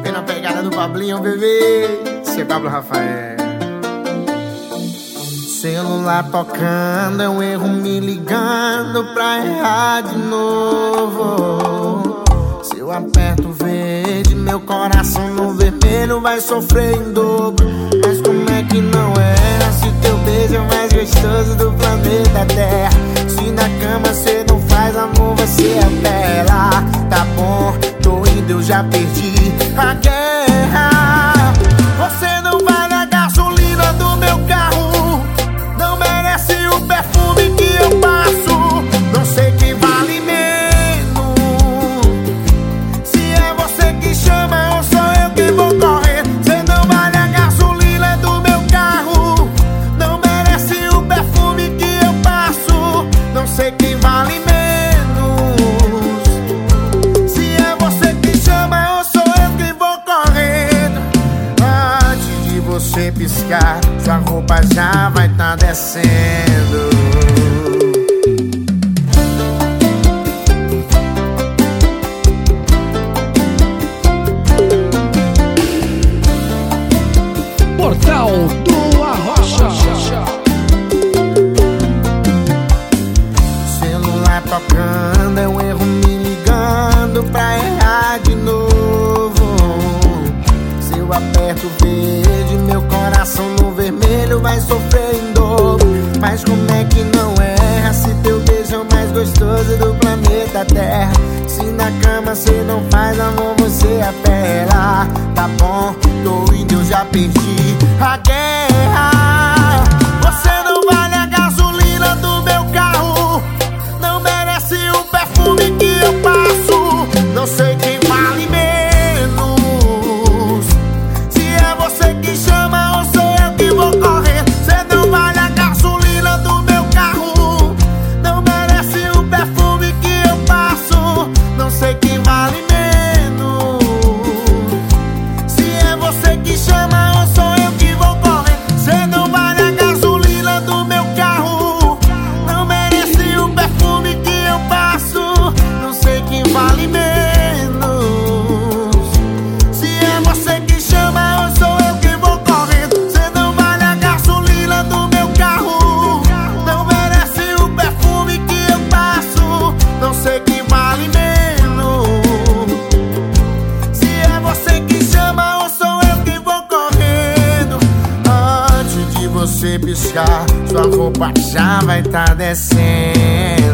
Vem na pegada do Pablinho, bebê. Seu Pablo Rafael. Celular tocando, é um erro me ligando pra errar de novo. Se eu aperto o verde, meu coração no vermelho vai sofrer em dobro. Mas como é que não erra se teu beijo é o mais gostoso do planeta Terra? Se na cama cê não faz amor, você apela. Tá bom, tô indo, eu já perdi a guerra. Você não vale a gasolina do meu carro, não merece o perfume que eu passo. Não sei quem vale menos, se é você que chama ou sou eu que vou correr. Você não vale a gasolina do meu carro, não merece o perfume que eu passo. Não sei quem vale menos, se é você que chama ou sou eu que vou correndo. Antes de você piscar, sua roupa já vai tá descendo. Portal do Arrocha. Celular tocando, é um erro me ligando pra errar de novo. Se eu aperto o verde, meu coração no vermelho vai sofrer em dobro. Mas como é que não erra se teu beijo é o mais gostoso do planeta Terra? Se na cama cê não faz amor, você apela. Tá bom, tô indo, eu já perdi a guerra. Você não vale a gasolina do meu carro, não merece o perfume que eu passo. Não sei quem vale menos, se é você que chama ou sou eu que vou correr. Você não vale a gasolina do meu carro, não merece o perfume que eu passo. Não sei quem vale menos, se é você que chama ou sou eu que vou correr. Você não vale a gasolina do meu carro, não merece o perfume que eu passo. Não sei quem vale menos, se é você que chama ou sou eu que vou correr. Você não vale a gasolina do meu carro, não merece o perfume que eu passo. Não sei quem vale menos, se é você que chama ou sou eu que vou correndo. Antes de você piscar, sua roupa já vai tá descendo.